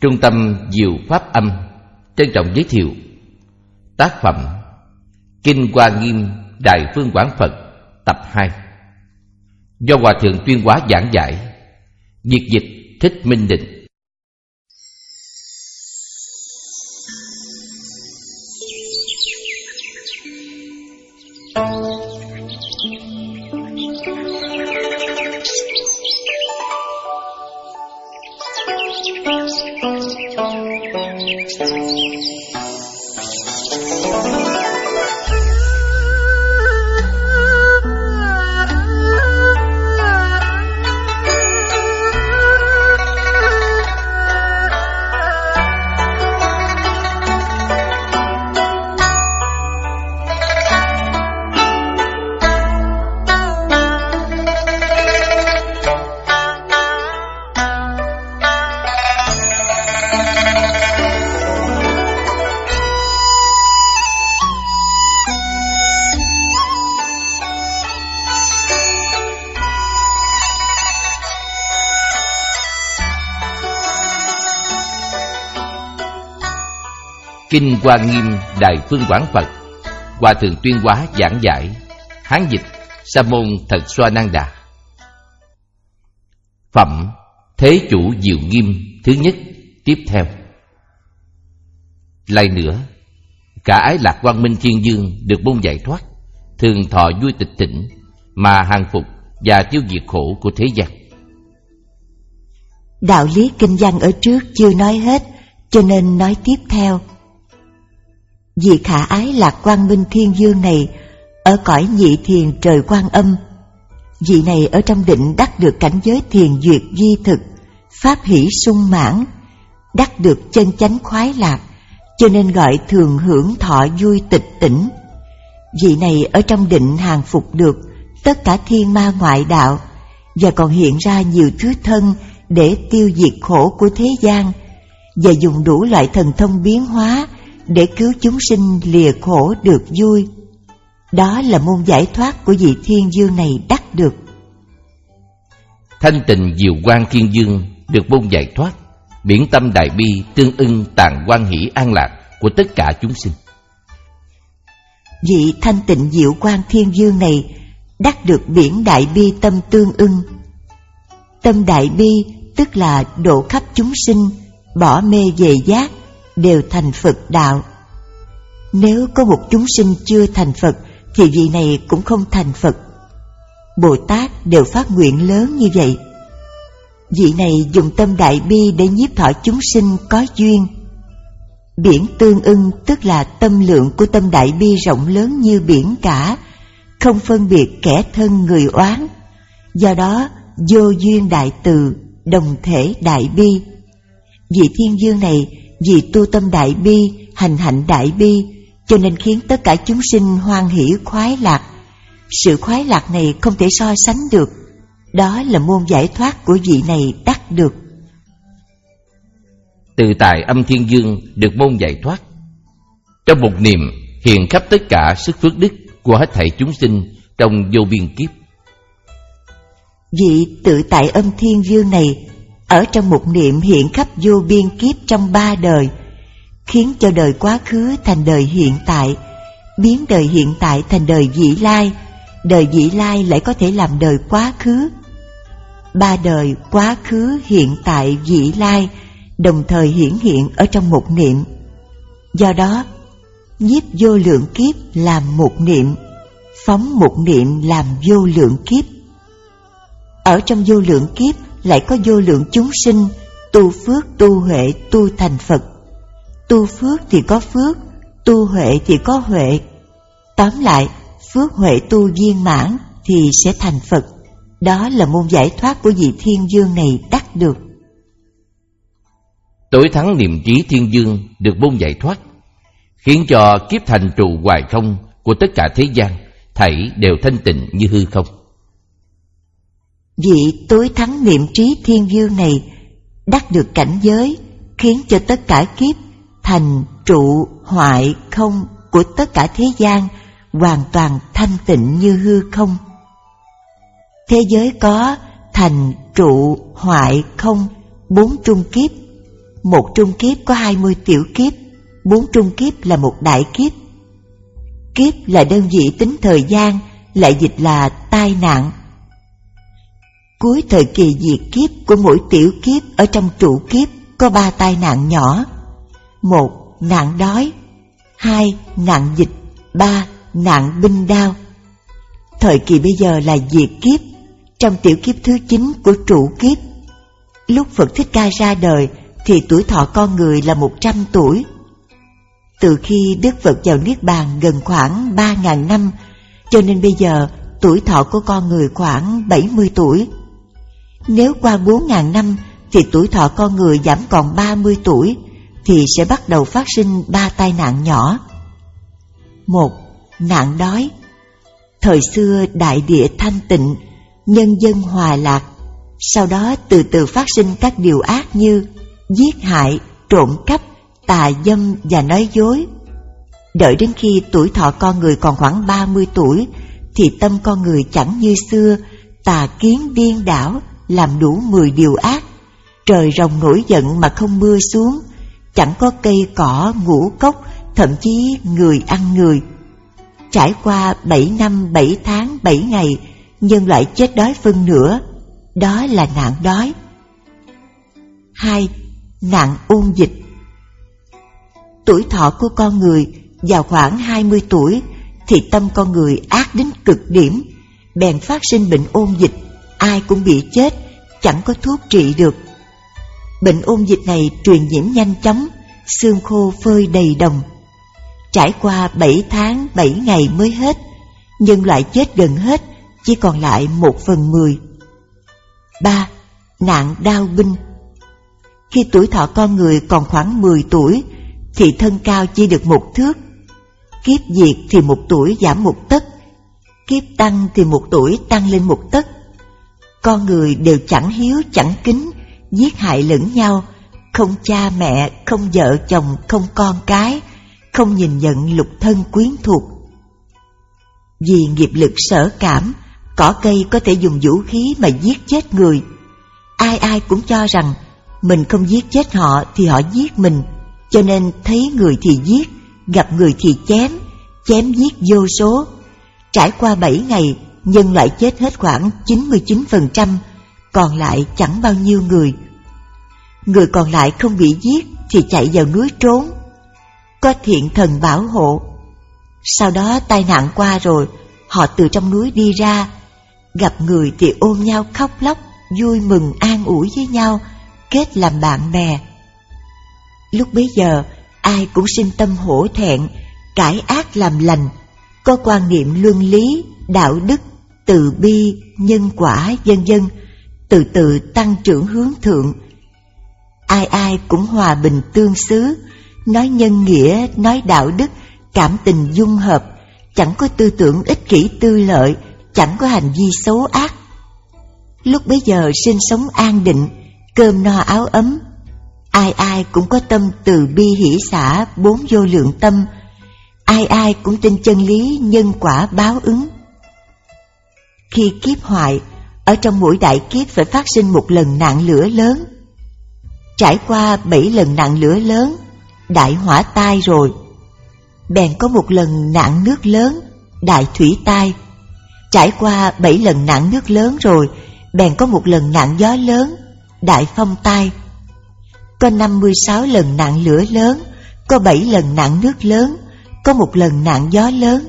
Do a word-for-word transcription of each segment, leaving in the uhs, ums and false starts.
Trung tâm Diệu Pháp Âm trân trọng giới thiệu tác phẩm Kinh Hoa Nghiêm Đại Phương Quảng Phật tập hai, do Hòa Thượng Tuyên Hóa giảng giải, việt dịch Thích Minh Định. Kinh Hoa Nghiêm Đại Phương Quảng Phật, Hòa Thượng Tuyên Hóa giảng giải, Hán dịch Sa môn Thật Xoa-nang-đà. Phẩm Thế Chủ Diệu Nghiêm thứ nhất tiếp theo. Lại nữa, cả ái lạc quang minh thiên dương được môn giải thoát, thường thọ vui tịch tỉnh, mà hàng phục và tiêu diệt khổ của thế gian. Đạo lý kinh văn ở trước chưa nói hết, cho nên nói tiếp theo. Vị khả ái lạc quang minh thiên dương này ở cõi nhị thiền trời Quan Âm. Vị này ở trong định đắc được cảnh giới thiền duyệt duy thực, pháp hỷ sung mãn, đắc được chân chánh khoái lạc, cho nên gọi thường hưởng thọ vui tịch tỉnh. Vị này ở trong định hàng phục được tất cả thiên ma ngoại đạo, và còn hiện ra nhiều thứ thân để tiêu diệt khổ của thế gian, và dùng đủ loại thần thông biến hóa để cứu chúng sinh lìa khổ được vui. Đó là môn giải thoát của vị thiên dương này đắc được. Thanh tịnh diệu quang thiên dương được môn giải thoát, biển tâm đại bi tương ưng tàng quan hỷ an lạc của tất cả chúng sinh. Vị thanh tịnh diệu quang thiên dương này đắc được biển đại bi tâm tương ưng. Tâm đại bi tức là độ khắp chúng sinh, bỏ mê về giác, đều thành Phật đạo. Nếu có một chúng sinh chưa thành Phật thì vị này cũng không thành Phật. Bồ Tát đều phát nguyện lớn như vậy. Vị này dùng tâm đại bi để nhiếp thọ chúng sinh có duyên. Biển tương ưng tức là tâm lượng của tâm đại bi rộng lớn như biển cả, không phân biệt kẻ thân người oán. Do đó vô duyên đại từ, đồng thể đại bi. Vị thiên dương này vì tu tâm đại bi, hành hạnh đại bi, cho nên khiến tất cả chúng sinh hoan hỷ khoái lạc. Sự khoái lạc này không thể so sánh được. Đó là môn giải thoát của vị này đắc được. Tự tại âm thiên dương được môn giải thoát, trong một niệm hiện khắp tất cả sức phước đức của hết thảy chúng sinh trong vô biên kiếp. Vị tự tại âm thiên dương này ở trong một niệm hiện khắp vô biên kiếp trong ba đời, khiến cho đời quá khứ thành đời hiện tại, biến đời hiện tại thành đời vị lai, đời vị lai lại có thể làm đời quá khứ. Ba đời quá khứ, hiện tại, vị lai đồng thời hiển hiện ở trong một niệm. Do đó, nhiếp vô lượng kiếp làm một niệm, phóng một niệm làm vô lượng kiếp. Ở trong vô lượng kiếp lại có vô lượng chúng sinh tu phước tu huệ tu thành Phật. Tu phước thì có phước, tu huệ thì có huệ. Tóm lại, phước huệ tu viên mãn thì sẽ thành Phật. Đó là môn giải thoát của vị thiên dương này đắc được. Tối thắng niệm trí thiên dương được môn giải thoát, khiến cho kiếp thành trụ hoài không của tất cả thế gian thảy đều thanh tịnh như hư không. Vị tối thắng niệm trí thiên dương này đắc được cảnh giới, khiến cho tất cả kiếp thành trụ hoại không của tất cả thế gian hoàn toàn thanh tịnh như hư không. Thế giới có thành trụ hoại không bốn trung kiếp, một trung kiếp có hai mươi tiểu kiếp, bốn trung kiếp là một đại kiếp. Kiếp là đơn vị tính thời gian, lại dịch là tai nạn. Cuối thời kỳ diệt kiếp của mỗi tiểu kiếp ở trong trụ kiếp có ba tai nạn nhỏ. Một, nạn đói. Hai, nạn dịch. Ba, nạn binh đao. Thời kỳ bây giờ là diệt kiếp, trong tiểu kiếp thứ chín của trụ kiếp. Lúc Phật Thích Ca ra đời thì tuổi thọ con người là một trăm tuổi. Từ khi Đức Phật vào Niết Bàn gần khoảng ba ngàn năm, cho nên bây giờ tuổi thọ của con người khoảng bảy mươi tuổi. Nếu qua bốn ngàn năm thì tuổi thọ con người giảm còn ba mươi tuổi, thì sẽ bắt đầu phát sinh ba tai nạn nhỏ. Một, nạn đói. Thời xưa đại địa thanh tịnh, nhân dân hòa lạc, sau đó từ từ phát sinh các điều ác như giết hại, trộm cắp, tà dâm và nói dối. Đợi đến khi tuổi thọ con người còn khoảng ba mươi tuổi thì tâm con người chẳng như xưa, tà kiến điên đảo, làm đủ mười điều ác. Trời rồng nổi giận mà không mưa xuống, chẳng có cây cỏ, ngũ cốc, thậm chí người ăn người. Trải qua bảy năm, bảy tháng, bảy ngày, nhân loại chết đói phân nửa, đó là nạn đói. Hai, nạn ôn dịch. Tuổi thọ của con người vào khoảng hai mươi tuổi thì tâm con người ác đến cực điểm, bèn phát sinh bệnh ôn dịch, ai cũng bị chết, chẳng có thuốc trị được. Bệnh ôn dịch này truyền nhiễm nhanh chóng, xương khô phơi đầy đồng. Trải qua bảy tháng, bảy ngày mới hết, nhân loại chết gần hết, chỉ còn lại một phần mười. Ba, nạn đao binh. Khi tuổi thọ con người còn khoảng mười tuổi thì thân cao chỉ được một thước. Kiếp diệt thì một tuổi giảm một tấc, kiếp tăng thì một tuổi tăng lên một tấc. Con người đều chẳng hiếu chẳng kính, giết hại lẫn nhau, không cha mẹ, không vợ chồng, không con cái, không nhìn nhận lục thân quyến thuộc. Vì nghiệp lực sở cảm, cỏ cây có thể dùng vũ khí mà giết chết người. Ai ai cũng cho rằng mình không giết chết họ thì họ giết mình, cho nên thấy người thì giết, gặp người thì chém, chém giết vô số. Trải qua bảy ngày, nhân loại chết hết khoảng chín mươi chín phần trăm, còn lại chẳng bao nhiêu người. Người còn lại không bị giết thì chạy vào núi trốn, có thiện thần bảo hộ. Sau đó tai nạn qua rồi, họ từ trong núi đi ra, gặp người thì ôm nhau khóc lóc, vui mừng an ủi với nhau, kết làm bạn bè. Lúc bấy giờ ai cũng sinh tâm hổ thẹn, cải ác làm lành, có quan niệm luân lý, đạo đức, từ bi, nhân quả, vân vân, từ từ tăng trưởng hướng thượng. Ai ai cũng hòa bình tương xứ, nói nhân nghĩa, nói đạo đức, cảm tình dung hợp, chẳng có tư tưởng ích kỷ tư lợi, chẳng có hành vi xấu ác. Lúc bấy giờ sinh sống an định, cơm no áo ấm, ai ai cũng có tâm từ bi hỷ xả, bốn vô lượng tâm, ai ai cũng tin chân lý nhân quả báo ứng. Khi kiếp hoại, ở trong mỗi đại kiếp phải phát sinh một lần nạn lửa lớn. Trải qua bảy lần nạn lửa lớn, đại hỏa tai rồi, bèn có một lần nạn nước lớn, đại thủy tai. Trải qua bảy lần nạn nước lớn rồi, bèn có một lần nạn gió lớn, đại phong tai. Có năm mươi sáu lần nạn lửa lớn, có bảy lần nạn nước lớn, có một lần nạn gió lớn.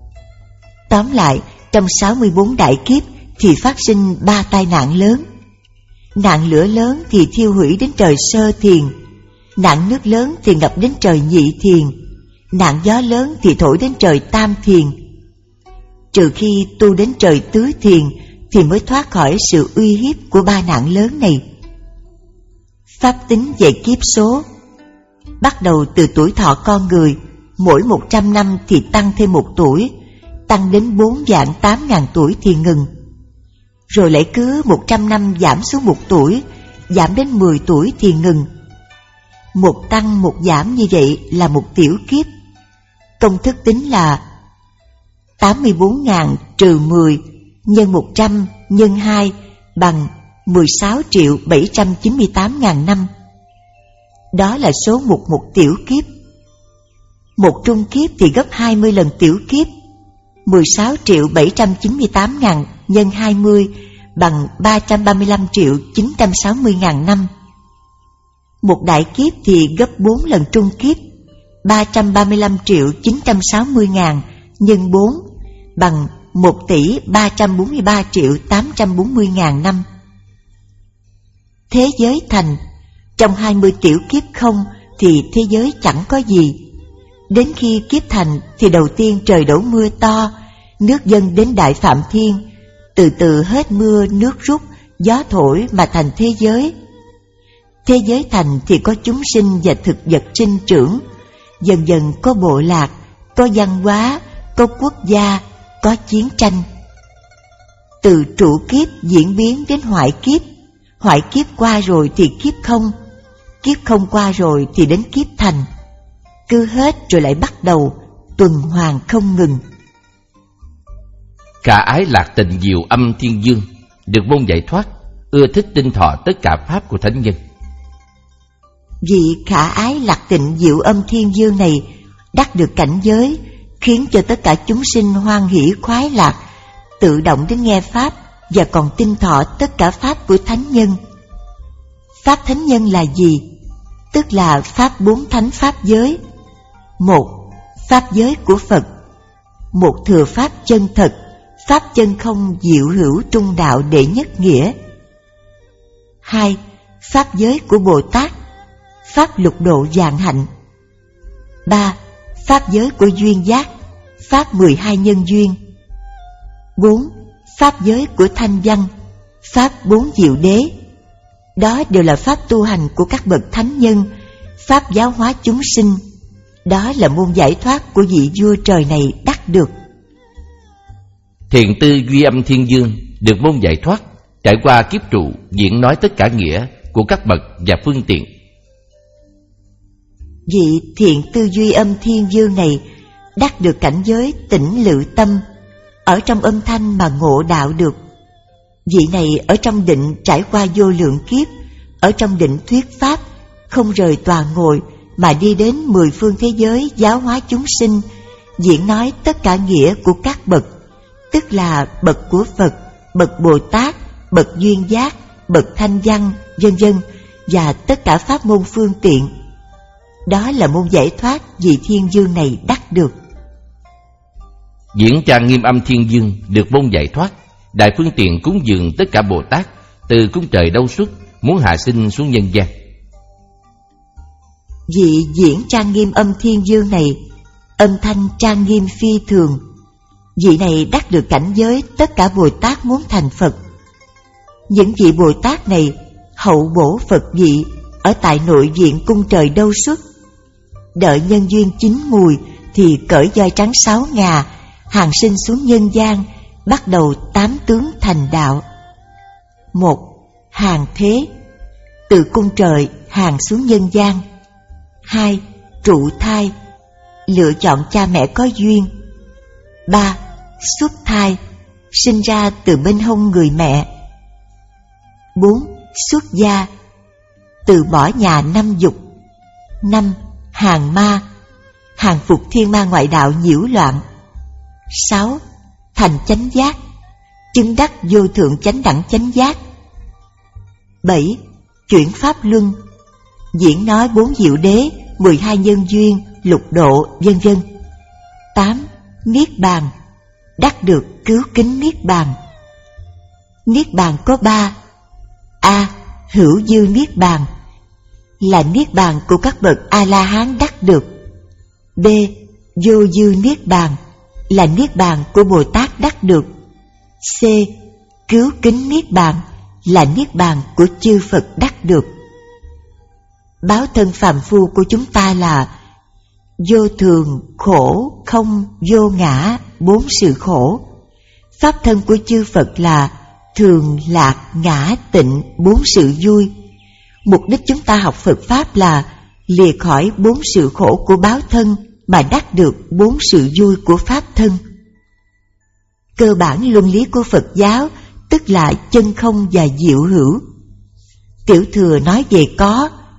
Tóm lại, trong sáu mươi bốn đại kiếp thì phát sinh ba tai nạn lớn. Nạn lửa lớn thì thiêu hủy đến trời sơ thiền, nạn nước lớn thì ngập đến trời nhị thiền, nạn gió lớn thì thổi đến trời tam thiền. Trừ khi tu đến trời tứ thiền thì mới thoát khỏi sự uy hiếp của ba nạn lớn này. Pháp tính về kiếp số. Bắt đầu từ tuổi thọ con người, mỗi một trăm năm thì tăng thêm một tuổi, tăng đến bốn vạn tám ngàn tuổi thì ngừng. Rồi lại cứ một trăm năm giảm xuống một tuổi, giảm đến mười tuổi thì ngừng. Một tăng một giảm như vậy là một tiểu kiếp. Công thức tính là tám mươi bốn ngàn trừ mười nhân một trăm nhân hai bằng mười sáu triệu bảy trăm chín mươi tám ngàn năm. Đó là số mục một tiểu kiếp. Một trung kiếp thì gấp hai mươi lần tiểu kiếp. Mười sáu triệu bảy trăm chín mươi tám ngàn nhân hai mươi bằng ba trăm ba mươi lăm triệu chín trăm sáu mươi ngàn năm. Một đại kiếp thì gấp bốn lần trung kiếp. Ba trăm ba mươi lăm triệu chín trăm sáu mươi ngàn nhân bốn bằng một tỷ ba trăm bốn mươi ba triệu tám trăm bốn mươi ngàn năm. Thế giới thành, trong hai mươi tiểu kiếp không thì thế giới chẳng có gì. Đến khi kiếp thành thì đầu tiên trời đổ mưa to, nước dâng đến Đại Phạm Thiên, từ từ hết mưa nước rút, gió thổi mà thành thế giới. Thế giới thành thì có chúng sinh và thực vật sinh trưởng, dần dần có bộ lạc, có văn hóa, có quốc gia, có chiến tranh. Từ trụ kiếp diễn biến đến hoại kiếp, hoại kiếp qua rồi thì kiếp không, kiếp không qua rồi thì đến kiếp thành. Cứ hết rồi lại bắt đầu, tuần hoàn không ngừng. Khả ái lạc tịnh diệu âm thiên dương được môn giải thoát, ưa thích tinh thọ tất cả pháp của thánh nhân. Vị khả ái lạc tịnh diệu âm thiên dương này đắc được cảnh giới, khiến cho tất cả chúng sinh hoan hỷ khoái lạc, tự động đến nghe pháp và còn tinh thọ tất cả pháp của thánh nhân. Pháp thánh nhân là gì? Tức là pháp bốn thánh pháp giới. Một, pháp giới của Phật. Một thừa pháp chân thật, pháp chân không diệu hữu trung đạo đệ nhất nghĩa. Hai, pháp giới của Bồ Tát, pháp lục độ vạn hạnh. Ba, pháp giới của duyên giác, pháp mười hai nhân duyên. Bốn, pháp giới của thanh văn, pháp bốn diệu đế. Đó đều là pháp tu hành của các bậc thánh nhân, pháp giáo hóa chúng sinh. Đó là môn giải thoát của vị vua trời này đắc được. Thiện tư duy âm thiên dương được môn giải thoát, trải qua kiếp trụ diễn nói tất cả nghĩa của các bậc và phương tiện. Vị thiện tư duy âm thiên dương này đắc được cảnh giới tĩnh lự tâm, ở trong âm thanh mà ngộ đạo được. Vị này ở trong định trải qua vô lượng kiếp, ở trong định thuyết pháp, không rời tòa ngồi mà đi đến mười phương thế giới giáo hóa chúng sinh, diễn nói tất cả nghĩa của các bậc, tức là bậc của Phật, bậc Bồ Tát, bậc duyên giác, bậc thanh văn, vân vân, và tất cả pháp môn phương tiện. Đó là môn giải thoát vị thiên dương này đắc được. Diễn trang nghiêm âm thiên dương được môn giải thoát, đại phương tiện cúng dường tất cả Bồ Tát, từ cung trời đâu xuất, muốn hạ sinh xuống nhân gian. Vị diễn trang nghiêm âm thiên dương này, âm thanh trang nghiêm phi thường. Vị này đắc được cảnh giới tất cả Bồ Tát muốn thành Phật. Những vị Bồ Tát này hậu bổ Phật vị ở tại nội viện cung trời đâu xuất. Đợi nhân duyên chín mùi thì cởi voi trắng sáu ngà, hàng sinh xuống nhân gian, bắt đầu tám tướng thành đạo. Một, hàng thế, từ cung trời hàng xuống nhân gian. Hai, trụ thai, lựa chọn cha mẹ có duyên. Ba, xuất thai, sinh ra từ bên hông người mẹ. Bốn, xuất gia, từ bỏ nhà năm dục. Năm, hàng ma, hàng phục thiên ma ngoại đạo nhiễu loạn. Sáu, thành chánh giác, chứng đắc vô thượng chánh đẳng chánh giác. Bảy, chuyển pháp luân, diễn nói bốn diệu đế, mười hai nhân duyên, lục độ, vân vân. Tám, niết bàn, đắc được cứu kính niết bàn. Niết bàn có ba. A, hữu dư niết bàn, là niết bàn của các bậc A-la-hán đắc được. B, vô dư niết bàn, là niết bàn của Bồ Tát đắc được. C, cứu kính niết bàn, là niết bàn của chư Phật đắc được. Báo thân phàm phu của chúng ta là vô thường, khổ, không, vô ngã, bốn sự khổ. Pháp thân của chư Phật là thường, lạc, ngã, tịnh, bốn sự vui. Mục đích chúng ta học Phật Pháp là lìa khỏi bốn sự khổ của báo thân mà đắc được bốn sự vui của Pháp thân. Cơ bản luân lý của Phật giáo tức là chân không và diệu hữu. Tiểu thừa nói về có,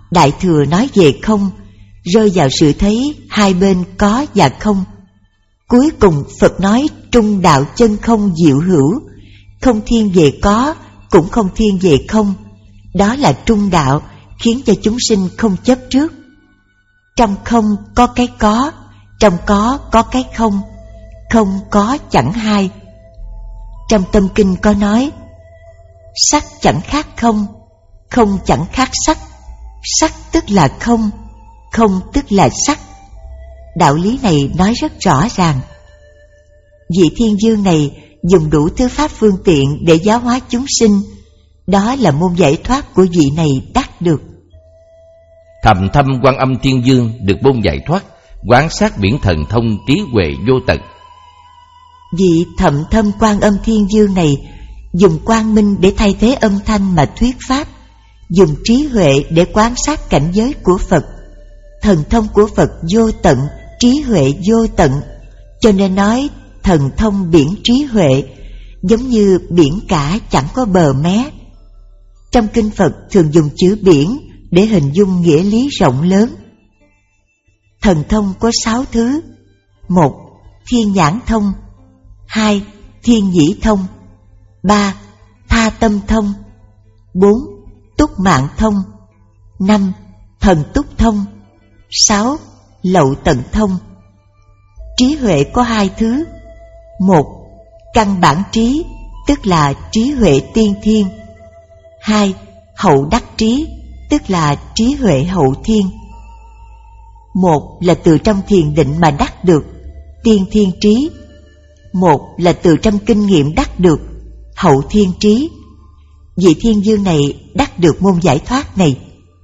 Đại Thừa nói về không, rơi vào sự thấy hai bên có và không. Cuối cùng Phật nói trung đạo chân không diệu hữu, không thiên về có, cũng không thiên về không. Đó là trung đạo, khiến cho chúng sinh không chấp trước. Trong không có cái có, trong có có cái không, không có chẳng hai. Trong Tâm Kinh có nói, sắc chẳng khác không, không chẳng khác sắc, sắc tức là không, không tức là sắc. Đạo lý này nói rất rõ ràng. Vị Thiên Dương này dùng đủ thứ pháp phương tiện để giáo hóa chúng sinh, đó là môn giải thoát của vị này đắc được. Thầm thâm Quan Âm Thiên Dương được môn giải thoát, quán sát biển thần thông trí huệ vô tận. Vị Thầm thâm Quan Âm Thiên Dương này dùng quang minh để thay thế âm thanh mà thuyết pháp, dùng trí huệ để quan sát cảnh giới của Phật. Thần thông của Phật vô tận, trí huệ vô tận, cho nên nói thần thông biển trí huệ, giống như biển cả chẳng có bờ mé. Trong kinh Phật thường dùng chữ biển để hình dung nghĩa lý rộng lớn. Thần thông có sáu thứ: một. Thiên nhãn thông. Hai. Thiên nhĩ thông. Ba. Tha tâm thông. Bốn. Túc mạng thông. Năm. Thần túc thông. Sáu. Lậu tận thông. Trí huệ có hai thứ: một. Căn bản trí, tức là trí huệ tiên thiên. Hai. Hậu đắc trí, tức là trí huệ hậu thiên. Một là từ trong thiền định mà đắc được, tiên thiên trí. Một là từ trong kinh nghiệm đắc được, hậu thiên trí. Vị Thiên Dương này đắc được môn giải thoát này.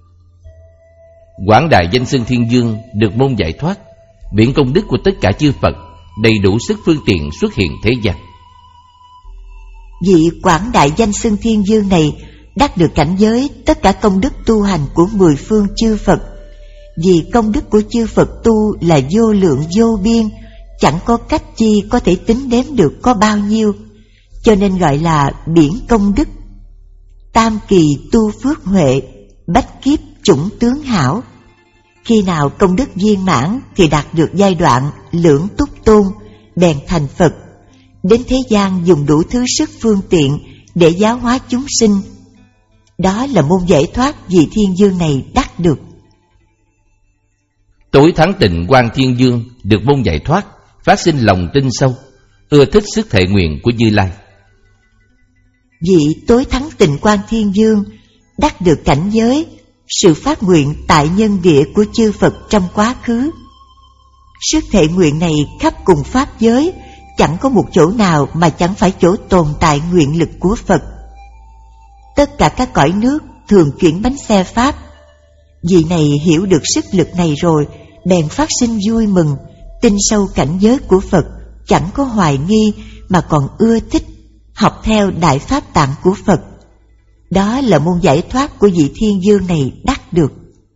Quảng đại danh xưng Thiên Dương được môn giải thoát, biển công đức của tất cả chư Phật, đầy đủ sức phương tiện xuất hiện thế gian. Vị quảng đại danh xưng Thiên Dương này đắc được cảnh giới tất cả công đức tu hành của mười phương chư Phật. Vì công đức của chư Phật tu là vô lượng vô biên, chẳng có cách chi có thể tính đếm được có bao nhiêu, cho nên gọi là biển công đức. Tam kỳ tu phước huệ, bách kiếp chủng tướng hảo. Khi nào công đức viên mãn thì đạt được giai đoạn lưỡng túc tôn, bèn thành Phật. Đến thế gian dùng đủ thứ sức phương tiện để giáo hóa chúng sinh. Đó là môn giải thoát vị Thiên Dương này đắc được. Tối thắng tịnh Quan Thiên Dương được môn giải thoát, phát sinh lòng tin sâu, ưa thích sức thệ nguyện của Như Lai. Vị tối thắng tịnh Quan Thiên Dương đắc được cảnh giới sự phát nguyện tại nhân địa của chư Phật trong quá khứ. Sức thệ nguyện này khắp cùng pháp giới, chẳng có một chỗ nào mà chẳng phải chỗ tồn tại nguyện lực của Phật. Tất cả các cõi nước thường chuyển bánh xe pháp. Vị này hiểu được sức lực này rồi, bèn phát sinh vui mừng, tin sâu cảnh giới của Phật, chẳng có hoài nghi mà còn ưa thích học theo đại pháp tạng của Phật. Đó là môn giải thoát của vị Thiên Dương này đắc được.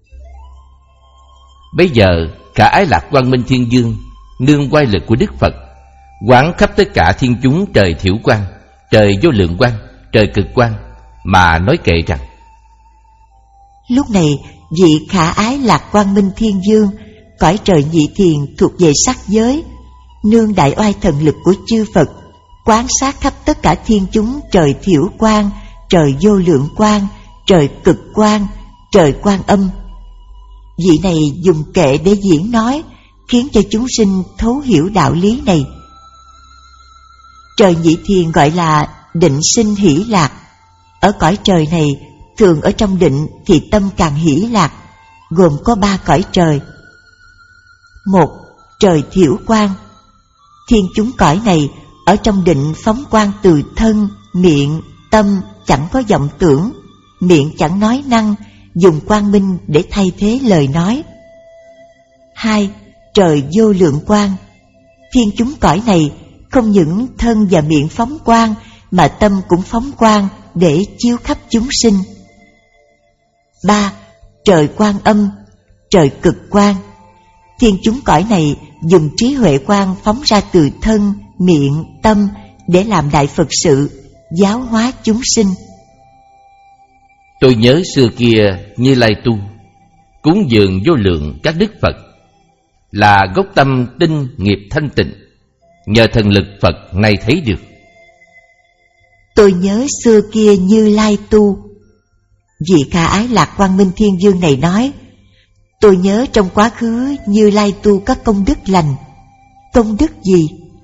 Bây giờ cả Ái Lạc Quang Minh Thiên Dương nương quay lực của Đức Phật, quán khắp tất cả thiên chúng trời thiểu quang, trời vô lượng quang, trời cực quang, mà nói kệ rằng: lúc này vị khả ái Lạc Quang Minh Thiên Dương, cõi trời nhị thiền thuộc về sắc giới, nương đại oai thần lực của chư Phật, quán sát khắp tất cả thiên chúng trời thiểu quang, trời vô lượng quang, trời cực quang, trời Quan Âm. Vị này dùng kệ để diễn nói, khiến cho chúng sinh thấu hiểu đạo lý này. Trời nhị thiền gọi là định sinh hỷ lạc. Ở cõi trời này, thường ở trong định thì tâm càng hỷ lạc, gồm có ba cõi trời. Một, trời thiểu quang. Thiên chúng cõi này ở trong định phóng quang từ thân, miệng, tâm chẳng có vọng tưởng, miệng chẳng nói năng, dùng quang minh để thay thế lời nói. Hai, trời vô lượng quang. Thiên chúng cõi này không những thân và miệng phóng quang, mà tâm cũng phóng quang để chiếu khắp chúng sinh. Ba, trời Quan Âm, trời cực quang. Thiên chúng cõi này dùng trí huệ quang phóng ra từ thân, miệng, tâm để làm đại Phật sự, giáo hóa chúng sinh. Tôi nhớ xưa kia Như Lai tu, cúng dường vô lượng các đức Phật, là gốc tâm tinh nghiệp thanh tịnh, nhờ thần lực Phật nay thấy được. Tôi nhớ xưa kia Như Lai tu. Vị Khả Ái Lạc Quang Minh Thiên Dương này nói, tôi nhớ trong quá khứ Như Lai tu các công đức lành. Công đức gì?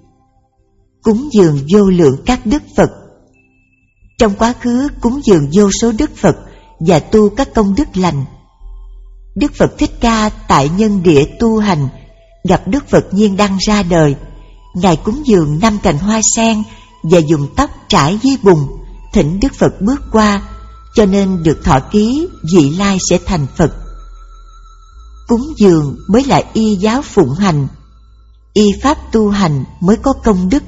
Cúng dường vô lượng các đức Phật. Trong quá khứ cúng dường vô số đức Phật và tu các công đức lành. Đức Phật Thích Ca tại nhân địa tu hành, gặp Đức Phật Nhiên Đăng ra đời. Ngài cúng dường năm cành hoa sen và dùng tóc trải dưới bùn, thỉnh Đức Phật bước qua, cho nên được thọ ký vị lai sẽ thành Phật. Cúng dường mới là y giáo phụng hành, y pháp tu hành mới có công đức.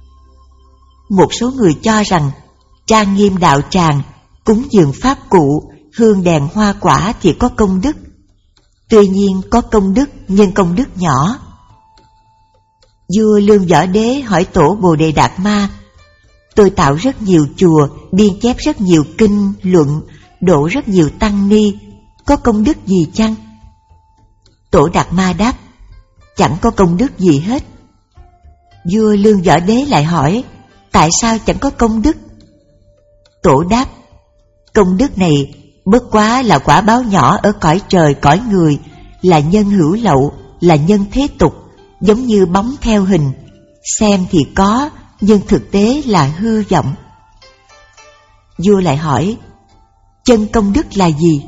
Một số người cho rằng trang nghiêm đạo tràng, cúng dường pháp cụ, hương đèn hoa quả thì có công đức. Tuy nhiên có công đức nhưng công đức nhỏ. Vua Lương Võ Đế hỏi tổ Bồ Đề Đạt Ma, tôi tạo rất nhiều chùa, biên chép rất nhiều kinh, luận, độ rất nhiều tăng ni, có công đức gì chăng? Tổ Đạt Ma đáp, chẳng có công đức gì hết. Vua Lương Võ Đế lại hỏi, tại sao chẳng có công đức? Tổ đáp, công đức này bất quá là quả báo nhỏ ở cõi trời cõi người, là nhân hữu lậu, là nhân thế tục, giống như bóng theo hình, xem thì có, nhưng thực tế là hư vọng. Vua lại hỏi, chân công đức là gì?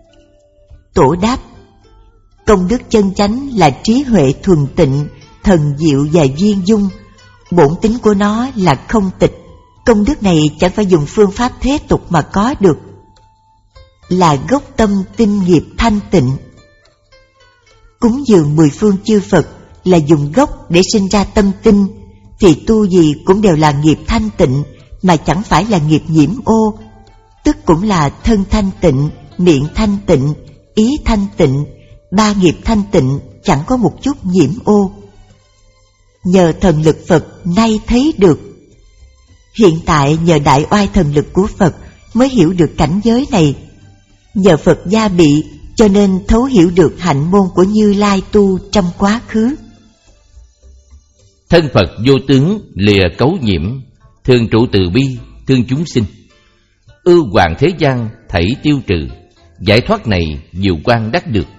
Tổ đáp, công đức chân chánh là trí huệ thuần tịnh, thần diệu và viên dung, bổn tính của nó là không tịch. Công đức này chẳng phải dùng phương pháp thế tục mà có được, là gốc tâm tinh nghiệp thanh tịnh. Cúng dường mười phương chư Phật là dùng gốc để sinh ra tâm tinh, thì tu gì cũng đều là nghiệp thanh tịnh, mà chẳng phải là nghiệp nhiễm ô, tức cũng là thân thanh tịnh, miệng thanh tịnh, ý thanh tịnh, ba nghiệp thanh tịnh, chẳng có một chút nhiễm ô. Nhờ thần lực Phật nay thấy được. Hiện tại nhờ đại oai thần lực của Phật mới hiểu được cảnh giới này. Nhờ Phật gia bị cho nên thấu hiểu được hạnh môn của Như Lai tu trong quá khứ. Thân Phật vô tướng, lìa cấu nhiễm, thường trụ từ bi, thương chúng sinh. Ưu hoàng thế gian thảy tiêu trừ, giải thoát này diệu quang đắc được.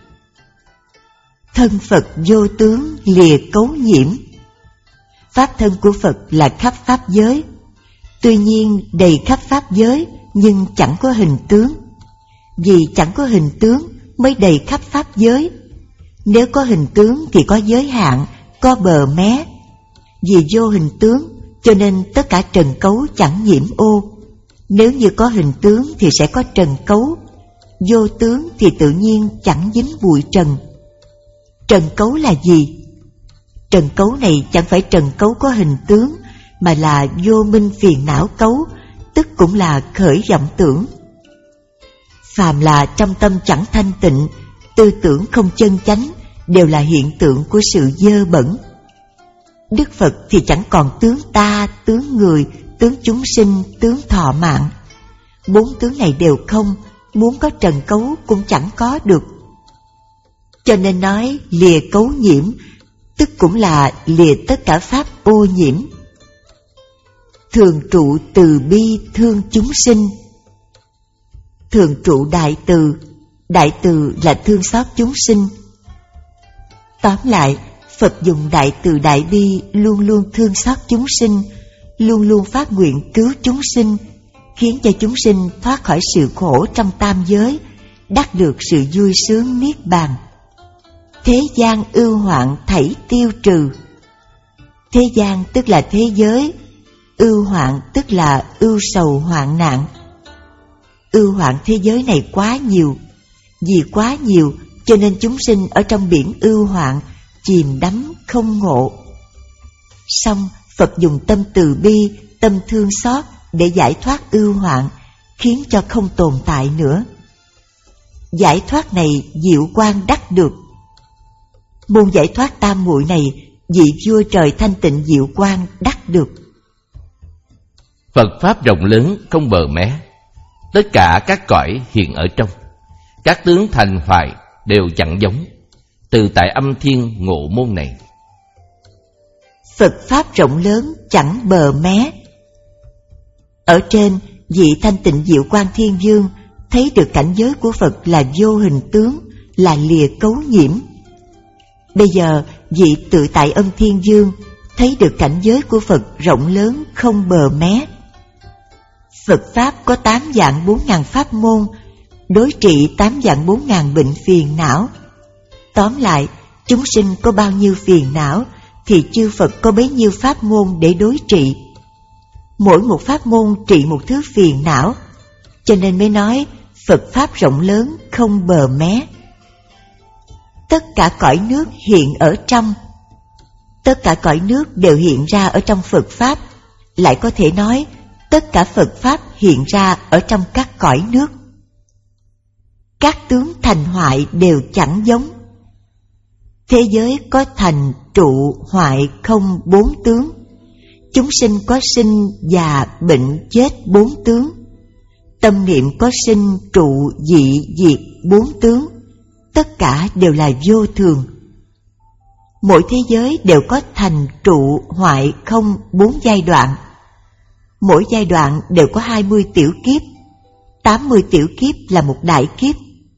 Thân Phật vô tướng, lìa cấu nhiễm. Pháp thân của Phật là khắp pháp giới, tuy nhiên đầy khắp pháp giới nhưng chẳng có hình tướng. Vì chẳng có hình tướng mới đầy khắp pháp giới. Nếu có hình tướng thì có giới hạn, có bờ mé. Vì vô hình tướng cho nên tất cả trần cấu chẳng nhiễm ô. Nếu như có hình tướng thì sẽ có trần cấu, vô tướng thì tự nhiên chẳng dính bụi trần. Trần cấu là gì? Trần cấu này chẳng phải trần cấu có hình tướng, mà là vô minh phiền não cấu, tức cũng là khởi vọng tưởng. Phàm là trong tâm chẳng thanh tịnh, tư tưởng không chân chánh, đều là hiện tượng của sự dơ bẩn. Đức Phật thì chẳng còn tướng ta, tướng người, tướng chúng sinh, tướng thọ mạng. Bốn tướng này đều không, muốn có trần cấu cũng chẳng có được. Cho nên nói lìa cấu nhiễm, tức cũng là lìa tất cả pháp ô nhiễm. Thường trụ từ bi thương chúng sinh. Thường trụ đại từ, đại từ là thương xót chúng sinh. Tóm lại, Phật dùng đại từ đại bi luôn luôn thương xót chúng sinh, luôn luôn phát nguyện cứu chúng sinh, khiến cho chúng sinh thoát khỏi sự khổ trong tam giới, đắc được sự vui sướng niết bàn. Thế gian ưu hoạn thảy tiêu trừ. Thế gian tức là thế giới, ưu hoạn tức là ưu sầu hoạn nạn. Ưu hoạn thế giới này quá nhiều, vì quá nhiều cho nên chúng sinh ở trong biển ưu hoạn chìm đắm không ngộ. Song Phật dùng tâm từ bi, tâm thương xót để giải thoát ưu hoạn, khiến cho không tồn tại nữa. Giải thoát này diệu quang đắc được. Môn giải thoát tam muội này vị vua trời thanh tịnh diệu quang đắc được. Phật pháp rộng lớn không bờ mé, tất cả các cõi hiện ở trong. Các tướng thành hoài đều chẳng giống tự tại âm thiên ngộ môn này. Phật Pháp rộng lớn chẳng bờ mé. Ở trên, vị Thanh Tịnh Diệu Quang Thiên Vương thấy được cảnh giới của Phật là vô hình tướng, là lìa cấu nhiễm. Bây giờ, vị Tự Tại Âm Thiên Vương thấy được cảnh giới của Phật rộng lớn không bờ mé. Phật Pháp có tám vạn bốn ngàn pháp môn, đối trị tám vạn bốn ngàn bệnh phiền não. Tóm lại, chúng sinh có bao nhiêu phiền não thì chư Phật có bấy nhiêu pháp môn để đối trị. Mỗi một pháp môn trị một thứ phiền não, cho nên mới nói Phật Pháp rộng lớn không bờ mé. Tất cả cõi nước hiện ở trong. Tất cả cõi nước đều hiện ra ở trong Phật Pháp. Lại có thể nói tất cả Phật Pháp hiện ra ở trong các cõi nước. Các tướng thành hoại đều chẳng giống. Thế giới có thành, trụ, hoại, không bốn tướng. Chúng sinh có sinh, già, bệnh, chết bốn tướng. Tâm niệm có sinh, trụ, dị, diệt bốn tướng. Tất cả đều là vô thường. Mỗi thế giới đều có thành, trụ, hoại, không bốn giai đoạn. Mỗi giai đoạn đều có hai mươi tiểu kiếp. Tám mươi tiểu kiếp là một đại kiếp.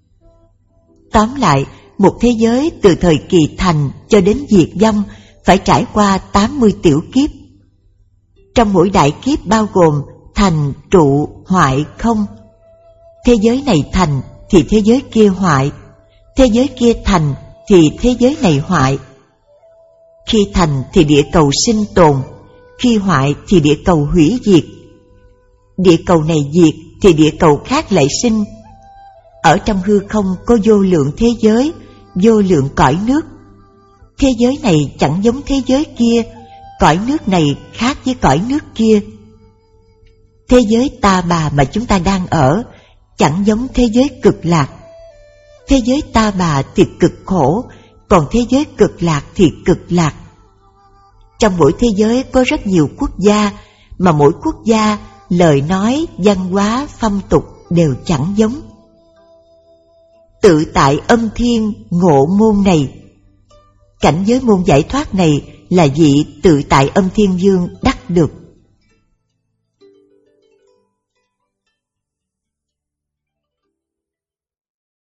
Tóm lại, một thế giới từ thời kỳ thành cho đến diệt vong phải trải qua tám mươi tiểu kiếp. Trong mỗi đại kiếp bao gồm thành, trụ, hoại, không. Thế giới này thành thì thế giới kia hoại, thế giới kia thành thì thế giới này hoại. Khi thành thì địa cầu sinh tồn, khi hoại thì địa cầu hủy diệt. Địa cầu này diệt thì địa cầu khác lại sinh. Ở trong hư không có vô lượng thế giới, vô lượng cõi nước. Thế giới này chẳng giống thế giới kia, cõi nước này khác với cõi nước kia. Thế giới ta bà mà chúng ta đang ở chẳng giống thế giới cực lạc. Thế giới ta bà thì cực khổ, còn thế giới cực lạc thì cực lạc. Trong mỗi thế giới có rất nhiều quốc gia, mà mỗi quốc gia lời nói, văn hóa, phong tục đều chẳng giống. Tự tại âm thiên ngộ môn này. Cảnh giới môn giải thoát này là vị Tự Tại Âm Thiên Vương đắc được.